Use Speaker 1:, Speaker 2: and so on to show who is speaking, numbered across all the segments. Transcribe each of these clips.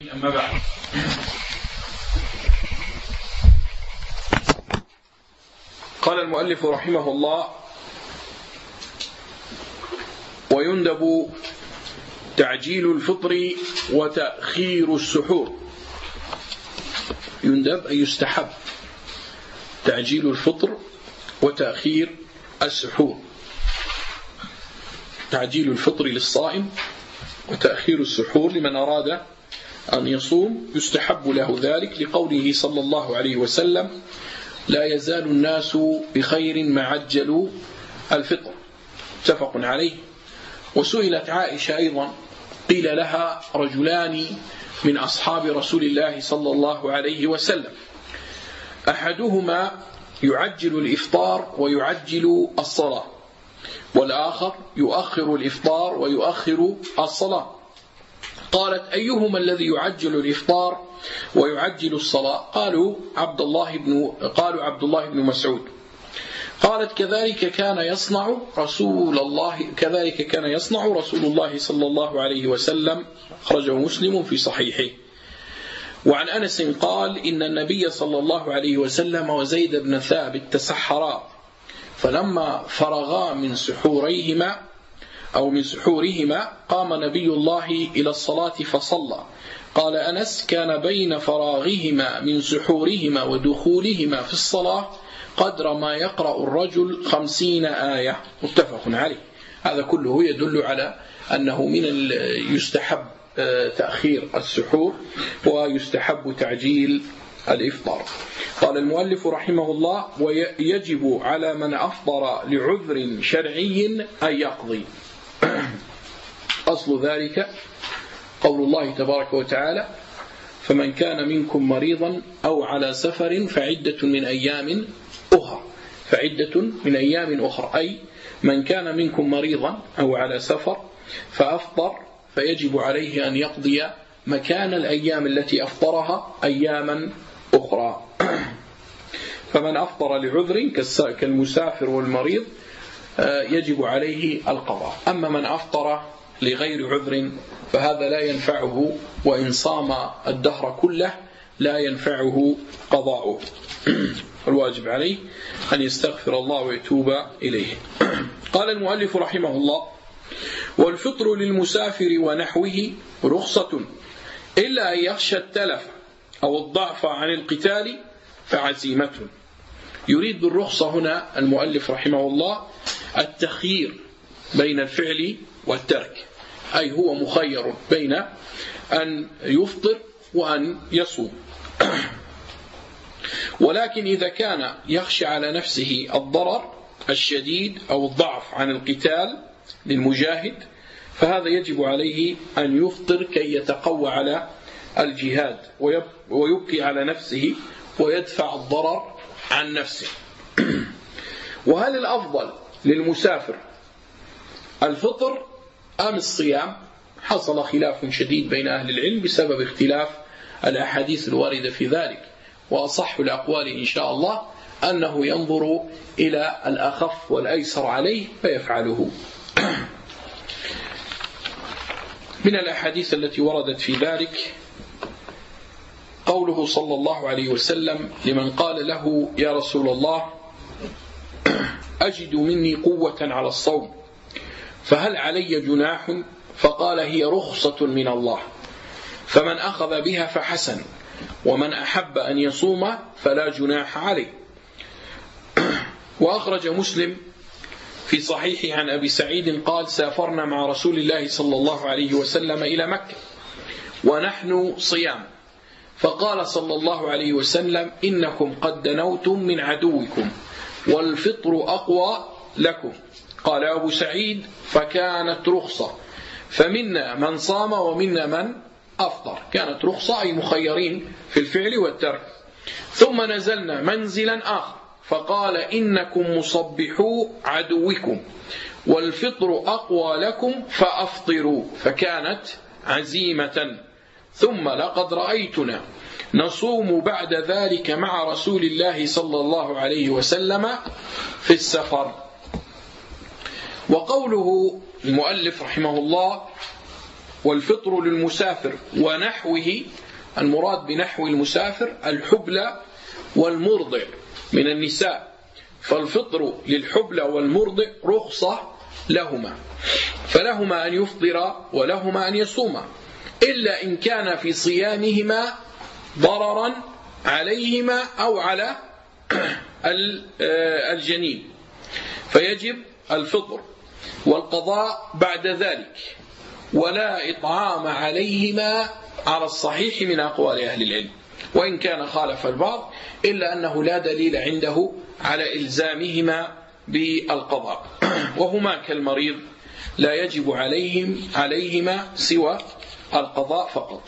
Speaker 1: أما بعد، قال المؤلف رحمه الله: ويندب تعجيل الفطر وتأخير السحور. يندب أي يستحب تعجيل الفطر وتأخير السحور. تعجيل الفطر للصائم وتأخير السحور لمن أراد أن يصوم يستحب له ذلك، لقوله صلى الله عليه وسلم: لا يزال الناس بخير ما عجلوا الفطر، متفق عليه. وسئلت عائشة أيضا، قيل لها: رجلان من أصحاب رسول الله صلى الله عليه وسلم، أحدهما يعجل الإفطار ويعجل الصلاة، والآخر يؤخر الإفطار ويؤخر الصلاة. قالت: أيهما الذي يعجل الإفطار ويعجل الصلاة؟ قالوا عبد الله بن مسعود. قالت: كذلك كان يصنع رسول الله صلى الله عليه وسلم، أخرجه مسلم في صحيحه. وعن أنس قال: إن النبي صلى الله عليه وسلم وزيد بن ثابت تسحرا، فلما فرغا من سحورهما قام نبي الله إلى الصلاة فصلى. قال أنس: كان بين فراغهما من سحورهما ودخولهما في الصلاة قدر ما يقرأ الرجل 50 آية، متفق عليه. هذا كله يدل على أنه من يستحب تأخير السحور ويستحب تعجيل الإفطار. قال المؤلف رحمه الله: ويجب على من أفطر لعذر شرعي أن يقضي. أصل ذلك قول الله تبارك وتعالى: فمن كان منكم مريضا أو على سفر فعدة من أيام أخرى، أي من كان منكم مريضا أو على سفر فأفطر فيجب عليه أن يقضي مكان الأيام التي أفطرها أياما أخرى. فمن أفطر لعذر كالمسافر والمريض يجب عليه القضاء. أما من أفطر لغير عذر فهذا لا ينفعه، وإن صام الدهر كله لا ينفعه قضاؤه. الواجب عليه أن يستغفر الله ويتوب إليه. قال المؤلف رحمه الله: والفطر للمسافر ونحوه رخصة، إلا أن يخشى التلف أو الضعف عن القتال فعزيمة. يريد بالرخصة هنا المؤلف رحمه الله التخيير بين الفعل والترك، أي هو مخير بين أن يفطر وأن يصوم. ولكن إذا كان يخشى على نفسه الضرر الشديد أو الضعف عن القتال للمجاهد فهذا يجب عليه أن يفطر كي يتقوى على الجهاد ويبقي على نفسه ويدفع الضرر عن نفسه. وهل الأفضل للمسافر الفطر أم الصيام؟ حصل خلاف شديد بين أهل العلم بسبب اختلاف الأحاديث الواردة في ذلك، وأصح الأقوال إن شاء الله أنه ينظر إلى الأخف والأيسر عليه فيفعله. من الأحاديث التي وردت في ذلك قوله صلى الله عليه وسلم لمن قال له: يا رسول الله، أجد مني قوة على الصوم، فهل علي جناح؟ فقال: هي رخصة من الله، فمن أخذ بها فحسن، ومن أحب أن يصوم فلا جناح عليه. وأخرج مسلم في صحيحه عن أبي سعيد قال: سافرنا مع رسول الله صلى الله عليه وسلم إلى مكة ونحن صيام، فقال صلى الله عليه وسلم: إنكم قد دنوتم من عدوكم والفطر أقوى لكم. قال أبو سعيد: فكانت رخصة، فمنا من صام ومنا من أفطر. كانت رخصة أي مخيرين في الفعل والترك. ثم نزلنا منزلا آخر فقال: إنكم مصبحو عدوكم والفطر أقوى لكم فأفطروا، فكانت عزيمة. ثم لقد رأيتنا نصوم بعد ذلك مع رسول الله صلى الله عليه وسلم في السفر. وقوله المؤلف رحمه الله: والفطر للمسافر ونحوه، المراد بنحو المسافر الحبلى والمرضع من النساء، فالفطر للحبلى والمرضع رخصة لهما، فلهما أن يفطرا ولهما أن يصوما، إلا إن كان في صيامهما ضررا عليهما أو على الجنين، فيجب الفطر والقضاء بعد ذلك، ولا إطعام عليهما على الصحيح من أقوال أهل العلم، وإن كان خالف البعض، إلا أنه لا دليل عنده على إلزامهما بالقضاء، وهما كالمريض لا يجب عليهما سوى القضاء فقط.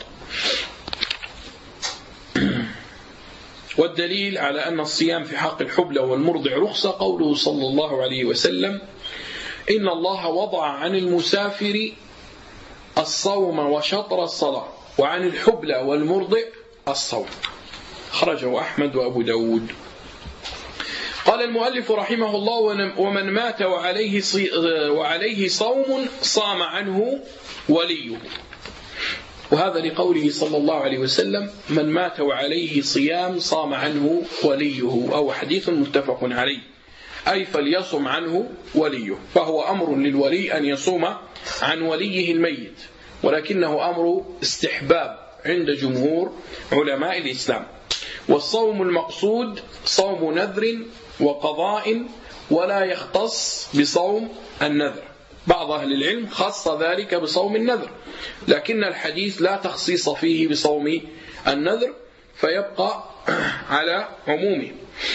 Speaker 1: والدليل على أن الصيام في حق الحبلى والمرضع رخصة قوله صلى الله عليه وسلم: إن الله وضع عن المسافر الصوم وشطر الصلاة، وعن الحبلى والمرضع الصوم. خرجه أحمد وأبو داود. قال المؤلف رحمه الله: ومن مات وعليه صوم صام عنه وليه. وهذا لقوله صلى الله عليه وسلم: من مات وعليه صيام صام عنه وليه، أو حديث متفق عليه، أي فليصم عنه وليه، فهو أمر للولي أن يصوم عن وليه الميت، ولكنه أمر استحباب عند جمهور علماء الإسلام. والصوم المقصود صوم نذر وقضاء، ولا يختص بصوم النذر. بعض أهل العلم خص ذلك بصوم النذر، لكن الحديث لا تخصيص فيه بصوم النذر، فيبقى على عمومه.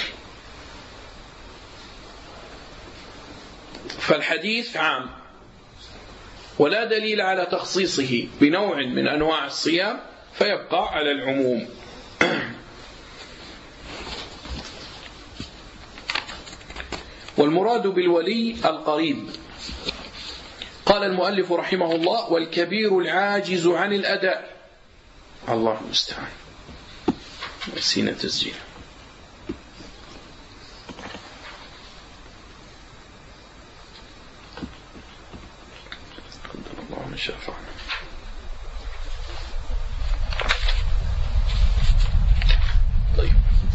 Speaker 1: فالحديث عام، ولا دليل على تخصيصه بنوع من أنواع الصيام، فيبقى على العموم. والمراد بالولي القريب. قال المؤلف رحمه الله: والكبير العاجز عن الأداء. الله المستعان، نسينا تسجيل. قدر الله ما شاء فعل. طيب.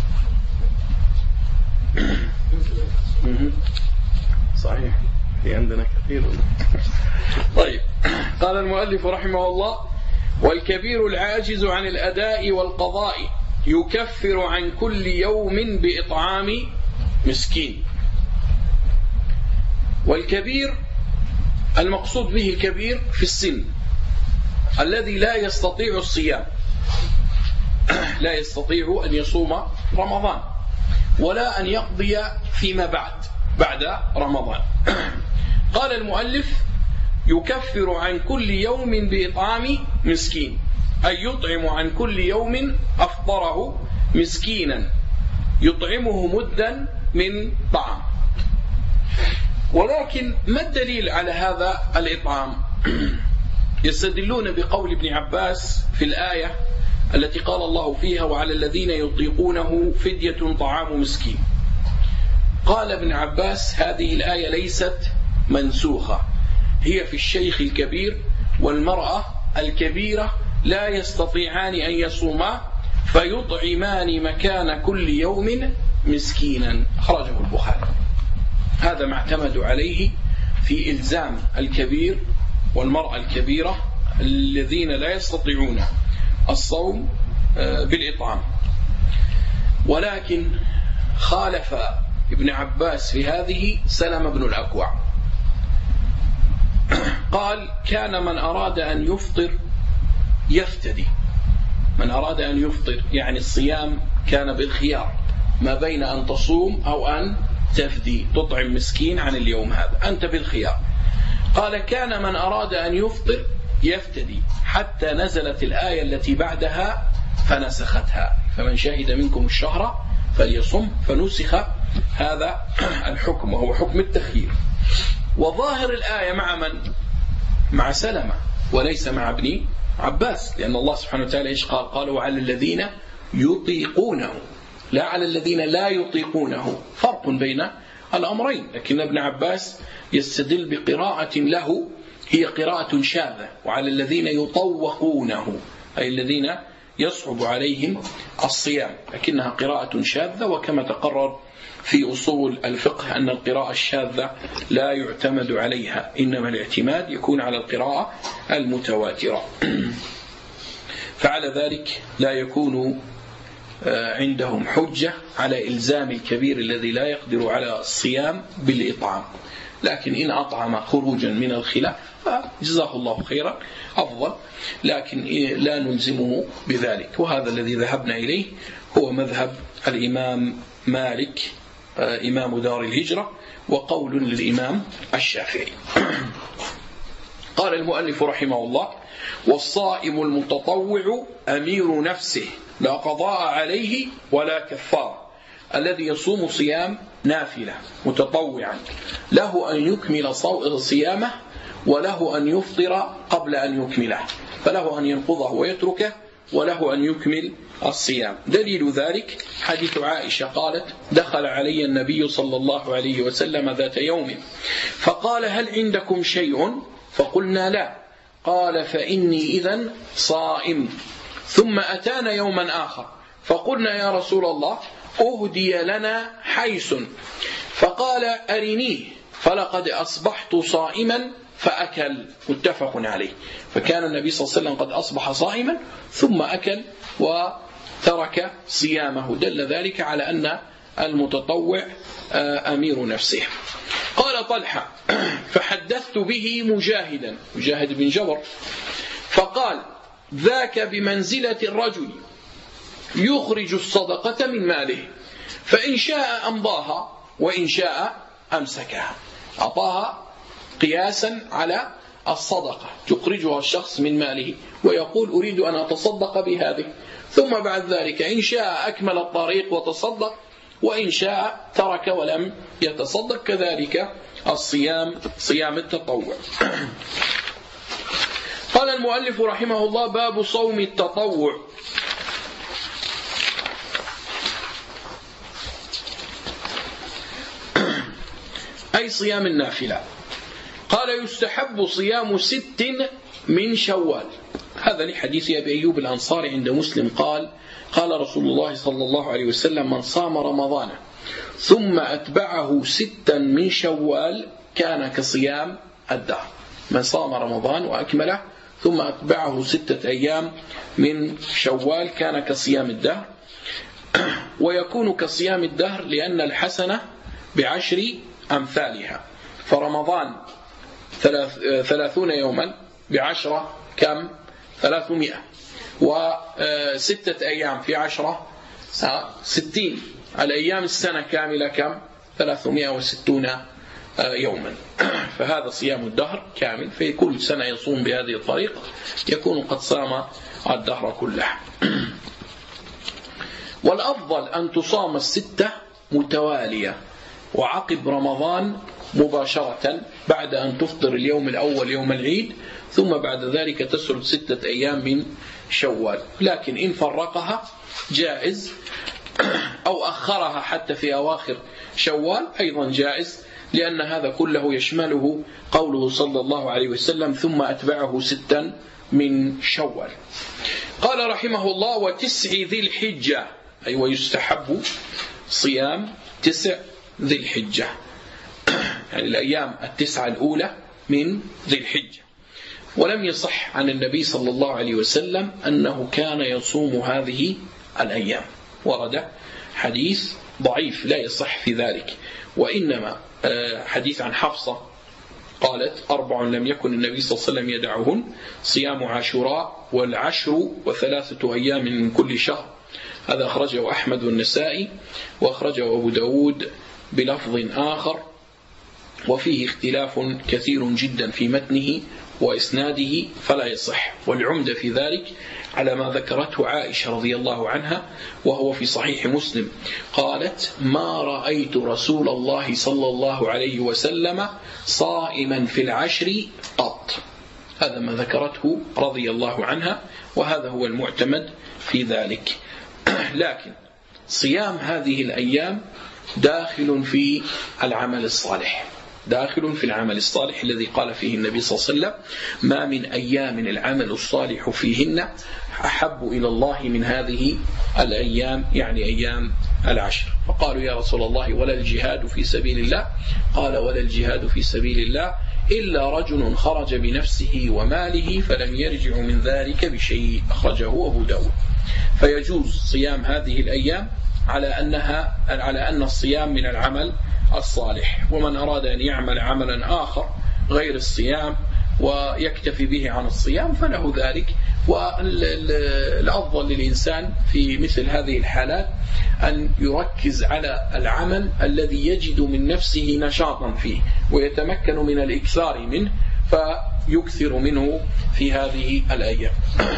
Speaker 1: صحيح، في عندنا كثير. طيب. قال المؤلف رحمه الله: والكبير العاجز عن الأداء والقضاء يكفر عن كل يوم بإطعام مسكين. والكبير المقصود به الكبير في السن الذي لا يستطيع الصيام، لا يستطيع أن يصوم رمضان ولا أن يقضي فيما بعد رمضان. قال المؤلف: يكفر عن كل يوم بإطعام مسكين، أي يطعم عن كل يوم أفطره مسكينا يطعمه مدا من طعام. ولكن ما الدليل على هذا الإطعام؟ يستدلون بقول ابن عباس في الآية التي قال الله فيها: وعلى الذين يطيقونه فدية طعام مسكين. قال ابن عباس: هذه الآية ليست منسوخة، هي في الشيخ الكبير والمرأة الكبيرة لا يستطيعان أن يصوما، فيطعمان مكان كل يوم مسكينا. خرجه البخاري. هذا ما اعتمدوا عليه في إلزام الكبير والمرأة الكبيرة الذين لا يستطيعون الصوم بالإطعام. ولكن خالف ابن عباس في هذه سلم بن الأكوع، قال: كان من أراد أن يفطر يفتدي. من أراد أن يفطر يعني الصيام كان بالخيار ما بين أن تصوم أو أن تفدي، تطعم مسكين عن اليوم هذا، أنت بالخيار. قال: كان من أراد أن يفطر يفتدي، حتى نزلت الآية التي بعدها فنسختها: فمن شهد منكم الشهر فليصم، فنسخ هذا الحكم وهو حكم التخيير. وظاهر الآية مع من؟ مع سلمة وليس مع ابن عباس، لأن الله سبحانه وتعالى إيش قال؟ قال: وعلى الذين يطيقونه، لا على الذين لا يطيقونه، فرق بين الأمرين. لكن ابن عباس يستدل بقراءة له هي قراءة شاذة، وعلى الذين يطوقونه أي الذين يصعب عليهم الصيام، لكنها قراءة شاذة. وكما تقرر في أصول الفقه أن القراءة الشاذة لا يعتمد عليها، إنما الاعتماد يكون على القراءة المتواترة. فعلى ذلك لا يكون عندهم حجة على إلزام الكبير الذي لا يقدر على الصيام بالإطعام، لكن إن أطعم خروجا من الخلاف فجزاه الله خيرا أفضل، لكن لا نلزمه بذلك. وهذا الذي ذهبنا إليه هو مذهب الإمام مالك إمام دار الهجرة، وقول للإمام الشافعي. قال المؤلف رحمه الله: والصائم المتطوع أمير نفسه لا قضاء عليه ولا كفارة، الذي يصوم صيام نافلة متطوعا له أن يكمل صيامه وله أن يفطر قبل أن يكمله، فله أن ينقضه ويتركه وله أن يكمل الصيام. دليل ذلك حديث عائشة قالت: دخل علي النبي صلى الله عليه وسلم ذات يوم فقال: هل عندكم شيء؟ فقلنا: لا. قال: فإني إذن صائم. ثم أتانا يوما آخر فقلنا: يا رسول الله أهدي لنا حيث، فقال: أرنيه، فلقد أصبحت صائما فأكل. متفق عليه. فكان النبي صلى الله عليه وسلم قد أصبح صائما ثم أكل وترك صيامه، دل ذلك على أن المتطوع أمير نفسه. قال طلحة: فحدثت به مجاهد بن جبر فقال: ذاك بمنزلة الرجل يخرج الصدقة من ماله، فإن شاء أمضاها وإن شاء أمسكها. أعطاها قياسا على الصدقة يخرجها الشخص من ماله ويقول: أريد أن أتصدق بهذه، ثم بعد ذلك إن شاء أكمل الطريق وتصدق، وإن شاء ترك ولم يتصدق. كذلك الصيام، صيام التطوع. قال المؤلف رحمه الله: باب صوم التطوع. أي صيام النافلة. قال: يستحب صيام 6 من شوال. هذا لحديث أبي أيوب الأنصاري عند مسلم قال: قال رسول الله صلى الله عليه وسلم: من صام رمضان ثم أتبعه 6 من شوال كان كصيام الدهر. من صام رمضان وأكمله ثم أتبعه 6 أيام من شوال كان كصيام الدهر. ويكون كصيام الدهر لأن الحسنة ب10 أمثالها، فرمضان 30 يوما ب10 كم؟ 300، و6 أيام في 10 60. الأيام السنة كاملة كم؟ 360 يوما. فهذا صيام الدهر كامل، في كل سنة يصوم بهذه الطريقة يكون قد صام الدهر كله. والأفضل أن تصام 6 متوالية وعقب رمضان مباشرة بعد أن تفطر اليوم الأول يوم العيد، ثم بعد ذلك تسرد 6 أيام من شوال. لكن إن فرقها جائز، أو أخرها حتى في أواخر شوال أيضا جائز، لأن هذا كله يشمله قوله صلى الله عليه وسلم: ثم أتبعه 6 من شوال. قال رحمه الله: و9 ذي الحجة، أي ويستحب صيام 9 ذي الحجة، يعني الأيام 9 الأولى من ذي الحجة. ولم يصح عن النبي صلى الله عليه وسلم أنه كان يصوم هذه الأيام، ورد حديث ضعيف لا يصح في ذلك، وإنما حديث عن حفصة قالت: 4 لم يكن النبي صلى الله عليه وسلم يدعهن: صيام عاشوراء والعشر و3 أيام من كل شهر. هذا أخرجه أحمد والنسائي، وأخرجه أبو داود بلفظ آخر، وفيه اختلاف كثير جدا في متنه وإسناده فلا يصح. والعمدة في ذلك على ما ذكرته عائشة رضي الله عنها، وهو في صحيح مسلم، قالت: ما رأيت رسول الله صلى الله عليه وسلم صائما في العشر قط. هذا ما ذكرته رضي الله عنها، وهذا هو المعتمد في ذلك. لكن صيام هذه الأيام داخل في العمل الصالح، داخل في العمل الصالح الذي قال فيه النبي صلى الله عليه وسلم: ما من أيام العمل الصالح فيهن أحب إلى الله من هذه الأيام، يعني أيام العشر. فقالوا: يا رسول الله ولا الجهاد في سبيل الله؟ قال: ولا الجهاد في سبيل الله إلا رجل خرج بنفسه وماله فلم يرجع من ذلك بشيء. أخرجه أبو داود. فيجوز صيام هذه الأيام على أن الصيام من العمل الصالح. ومن أراد أن يعمل عملا آخر غير الصيام ويكتفي به عن الصيام فله ذلك. والأفضل للإنسان في مثل هذه الحالات أن يركز على العمل الذي يجد من نفسه نشاطا فيه ويتمكن من الإكثار منه، فيكثر منه في هذه الأيام.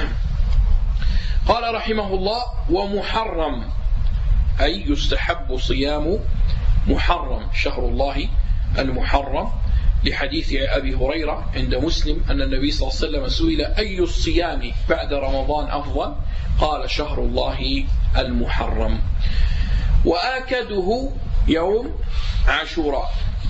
Speaker 1: قال رحمه الله: ومحرم، أي يستحب صيام محرم، شهر الله المحرم، لحديث أبي هريرة عند مسلم أن النبي صلى الله عليه وسلم سئل: أي الصيام بعد رمضان أفضل؟ قال: شهر الله المحرم. وآكده يوم عاشوراء،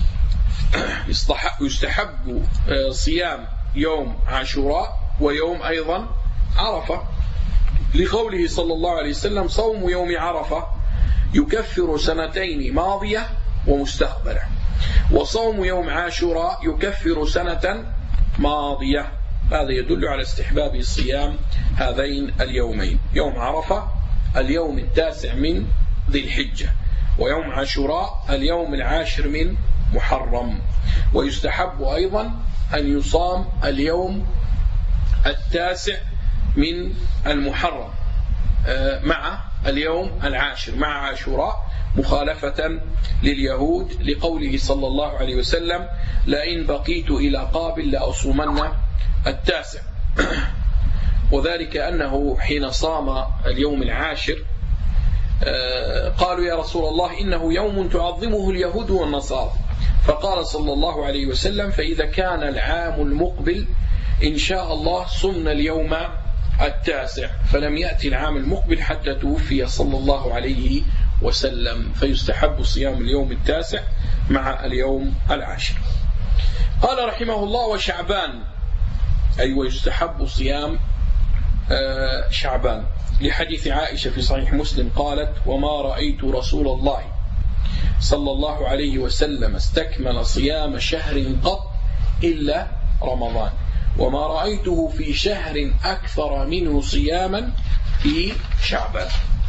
Speaker 1: يستحب صيام يوم عاشوراء ويوم أيضا عرفة، لقوله صلى الله عليه وسلم: صوم يوم عرفة يكفر سنتين ماضية ومستقبلة، وصوم يوم عاشوراء يكفر سنة ماضية. هذا يدل على استحباب الصيام هذين اليومين، يوم عرفة اليوم 9 من ذي الحجة، ويوم عاشوراء اليوم 10 من محرم. ويستحب أيضا أن يصام اليوم 9 من المحرم مع اليوم 10 مع عاشوراء، مخالفة لليهود، لقوله صلى الله عليه وسلم: لئن بقيت إلى قابل لأصومن 9. وذلك أنه حين صام اليوم 10 قالوا: يا رسول الله إنه يوم تعظمه اليهود والنصارى. فقال صلى الله عليه وسلم: فإذا كان العام المقبل إن شاء الله صمنا اليوم 9. فلم يأتي العام المقبل حتى توفي صلى الله عليه وسلم، فيستحب صيام اليوم 9 مع اليوم 10. قال رحمه الله: وشعبان، أي ويستحب صيام شعبان، لحديث عائشة في صحيح مسلم قالت: وما رأيت رسول الله صلى الله عليه وسلم استكمل صيام شهر قط إلا رمضان، وما رأيته في شهر أكثر منه صياما في شعبان.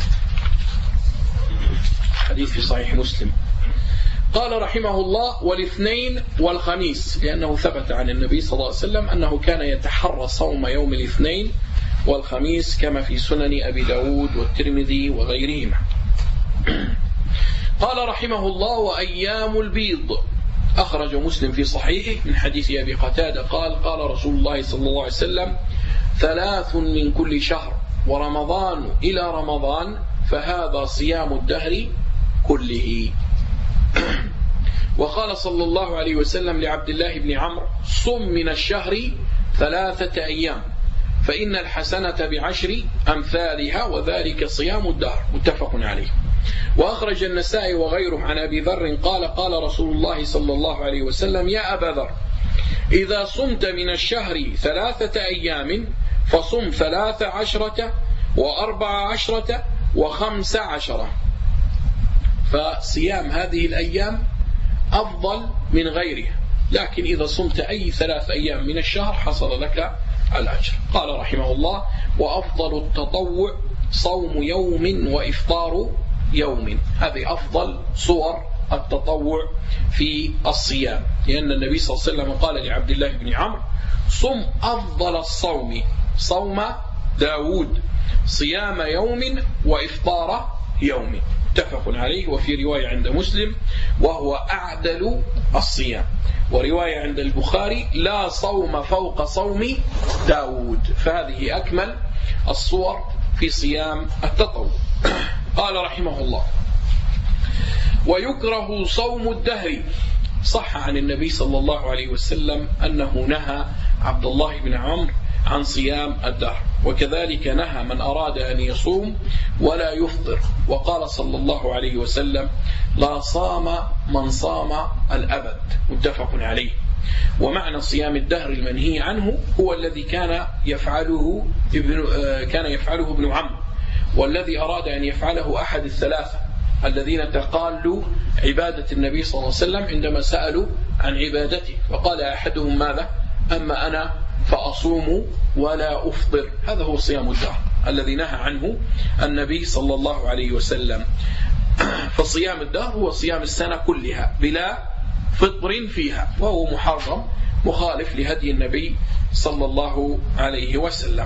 Speaker 1: حديث في صحيح مسلم. قال رحمه الله: والاثنين والخميس، لأنه ثبت عن النبي صلى الله عليه وسلم أنه كان يتحرى صوم يوم الاثنين والخميس كما في سنن أبي داود والترمذي وغيرهما. قال رحمه الله: وأيام البيض، أخرج مسلم في صحيحه من حديث أبي قتادة قال: قال رسول الله صلى الله عليه وسلم: 3 من كل شهر، ورمضان إلى رمضان، فهذا صيام الدهر كله. وقال صلى الله عليه وسلم لعبد الله بن عمرو: صم من الشهر 3 أيام، فإن الحسنة ب10 أمثالها، وذلك صيام الدهر. متفق عليه. وأخرج النسائي وغيره عن أبي ذر قال: قال رسول الله صلى الله عليه وسلم: يا أبا ذر، إذا صمت من الشهر 3 أيام فصم 13 و14 و15. فصيام هذه الأيام أفضل من غيرها، لكن إذا صمت أي 3 أيام من الشهر حصل لك الأجر. قال رحمه الله: وأفضل التطوع صوم يوم وإفطار يوم. هذه أفضل صور التطوع في الصيام، لأن النبي صلى الله عليه وسلم قال لعبد الله بن عمرو: صم أفضل الصوم صوم داود، صيام يوم وإفطار يوم. متفق عليه. وفي رواية عند مسلم: وهو أعدل الصيام. ورواية عند البخاري: لا صوم فوق صوم داود. فهذه أكمل الصور في صيام التطوع. قال رحمه الله: ويكره صوم الدهر. صح عن النبي صلى الله عليه وسلم أنه نهى عبد الله بن عمرو عن صيام الدهر. وكذلك نهى من أراد أن يصوم ولا يفطر، وقال صلى الله عليه وسلم: لا صام من صام الأبد، متفق عليه. ومعنى صيام الدهر المنهي عنه هو الذي كان يفعله ابن عمرو، والذي أراد أن يفعله أحد الثلاثة الذين تقالوا عبادة النبي صلى الله عليه وسلم عندما سألوا عن عبادته، فقال أحدهم: ماذا؟ أما أنا فأصوم ولا أفطر. هذا هو صيام الدهر الذي نهى عنه النبي صلى الله عليه وسلم. فصيام الدهر هو صيام السنة كلها بلا فطر فيها، وهو محرم مخالف لهدي النبي صلى الله عليه وسلم.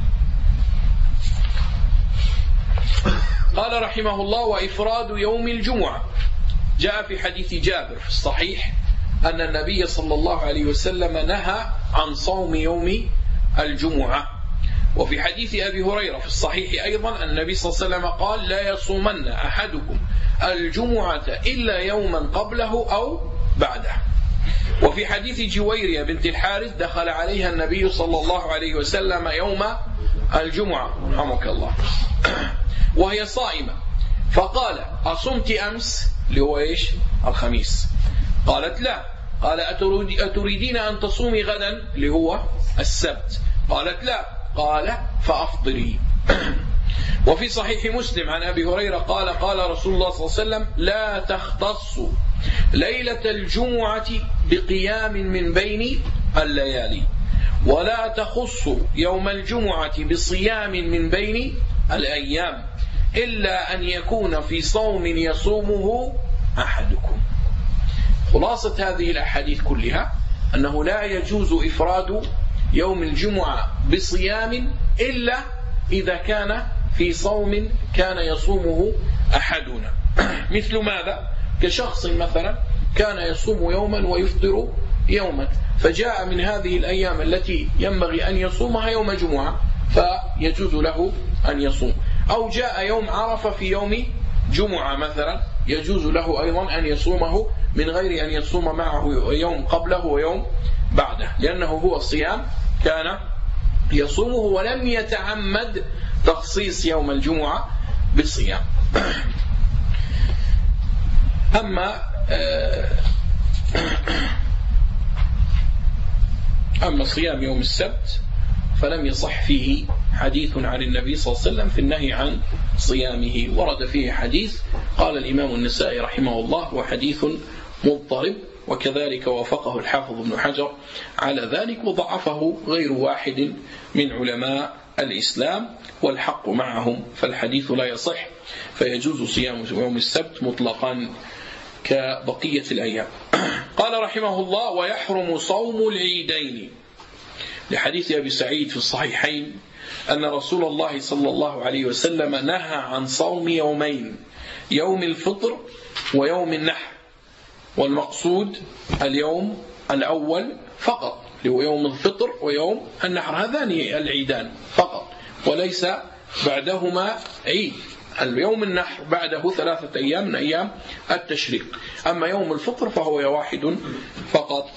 Speaker 1: قال رحمه الله: وإفراد يوم الجمعة. جاء في حديث جابر في الصحيح أن النبي صلى الله عليه وسلم نهى عن صوم يوم الجمعة. وفي حديث أبي هريرة في الصحيح أيضا النبي صلى الله عليه وسلم قال: لا يصومن أحدكم الجمعة إلا يوما قبله أو بعده. وفي حديث جويرية بنت الحارث دخل عليها النبي صلى الله عليه وسلم يوم الجمعة رحمك الله وهي صائمة، فقال: أصمت أمس؟ اللي هو إيش؟ الخميس. قالت: لا. قال: أتريدين أن تصومي غدا؟ اللي هو السبت. قالت: لا. قال: فأفطري. وفي صحيح مسلم عن أبي هريرة قال: قال رسول الله صلى الله عليه وسلم: لا تختص ليلة الجمعة بقيام من بين الليالي، ولا تخص يوم الجمعة بصيام من بين الأيام، إلا أن يكون في صوم يصومه أحدكم. خلاصة هذه الأحاديث كلها أنه لا يجوز إفراد يوم الجمعة بصيام إلا إذا كان في صوم كان يصومه أحدنا. مثل ماذا؟ كشخص مثلا كان يصوم يوما ويفطر يوما، فجاء من هذه الأيام التي ينبغي أن يصومها يوم جمعة فيجوز له أن يصوم، أو جاء يوم عرفة في يوم جمعة مثلا يجوز له أيضا أن يصومه من غير أن يصوم معه يوم قبله ويوم بعده، لأنه هو الصيام كان يصومه ولم يتعمد تخصيص يوم الجمعة بالصيام. أما صيام يوم السبت فلم يصح فيه حديث عن النبي صلى الله عليه وسلم في النهي عن صيامه. ورد فيه حديث قال الإمام النسائي رحمه الله: وحديث مضطرب، وكذلك وافقه الحافظ ابن حجر على ذلك، وضعفه غير واحد من علماء الإسلام، والحق معهم، فالحديث لا يصح، فيجوز صيام يوم السبت مطلقا كبقية الأيام. قال رحمه الله: ويحرم صوم العيدين، لحديث أبي سعيد في الصحيحين أن رسول الله صلى الله عليه وسلم نهى عن صوم يومين: يوم الفطر ويوم النحر، والمقصود اليوم الأول فقط، اللي هو يوم الفطر ويوم النحر، هذان العيدان فقط، وليس بعدهما عيد. اليوم النحر بعده 3 أيام من أيام التشريق، أما يوم الفطر فهو واحد فقط.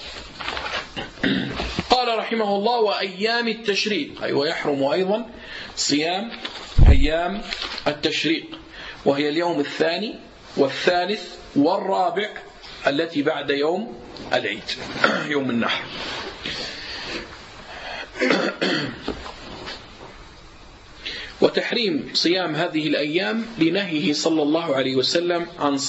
Speaker 1: قال رحمه الله: وأيام التشريق، أي ويحرم أيضا صيام أيام التشريق، وهي اليوم الثاني والثالث والرابع التي بعد يوم العيد يوم النحر. وتحريم صيام هذه الأيام لنهيه صلى الله عليه وسلم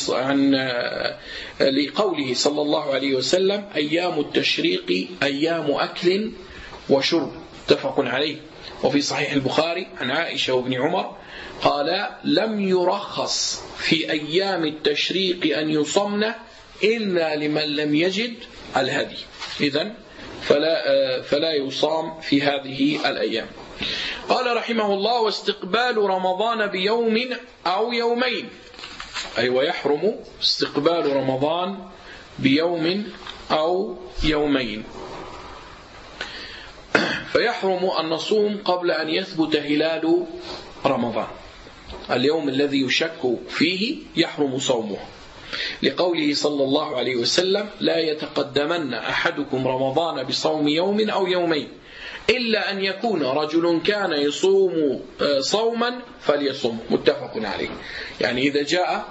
Speaker 1: لقوله صلى الله عليه وسلم: أيام التشريق أيام أكل وشرب، متفق عليه. وفي صحيح البخاري عن عائشة وابن عمر قال: لم يرخص في أيام التشريق أن يصمن إلا لمن لم يجد الهدي، إذن فلا يصام في هذه الأيام. قال رحمه الله: واستقبال رمضان بيوم أو يومين، أي ويحرم استقبال رمضان بيوم أو يومين، فيحرم أن نصوم قبل أن يثبت هلال رمضان. اليوم الذي يشك فيه يحرم صومه، لقوله صلى الله عليه وسلم: لا يتقدمن أحدكم رمضان بصوم يوم أو يومين إلا أن يكون رجل كان يصوم صوما فليصوم، متفق عليه. يعني إذا جاء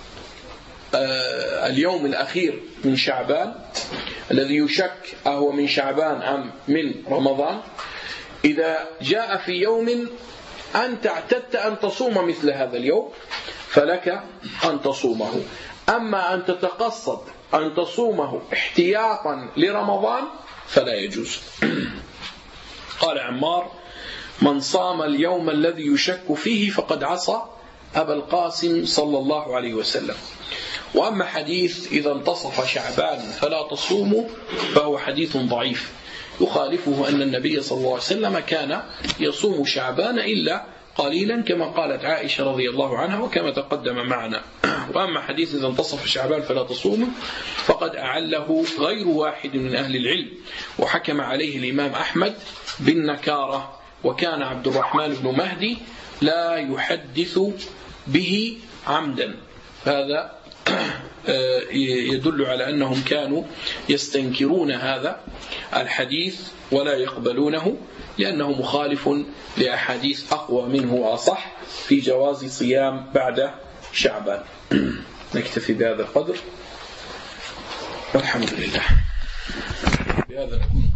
Speaker 1: اليوم الأخير من شعبان الذي يشك أهو من شعبان أم من رمضان، إذا جاء في يوم أنت اعتدت أن تصوم مثل هذا اليوم فلك أن تصومه. أما أن تتقصد أن تصومه احتياطا لرمضان فلا يجوز. قال عمار: من صام اليوم الذي يشك فيه فقد عصى أبا القاسم صلى الله عليه وسلم. وأما حديث إذا انتصف شعبان فلا تصوموا فهو حديث ضعيف يخالفه أن النبي صلى الله عليه وسلم كان يصوم شعبان إلا قليلا كما قالت عائشة رضي الله عنها وكما تقدم معنا. وأما حديث إذا انتصف شعبان فلا تصوموا فقد أعله غير واحد من أهل العلم وحكم عليه الإمام أحمد بالنكارة، وكان عبد الرحمن بن مهدي لا يحدث به عمدا. هذا يدل على أنهم كانوا يستنكرون هذا الحديث ولا يقبلونه لأنه مخالف لأحاديث أقوى منه وأصح في جواز صيام بعد شعبان. نكتفي بهذا القدر والحمد لله. بهذا نكون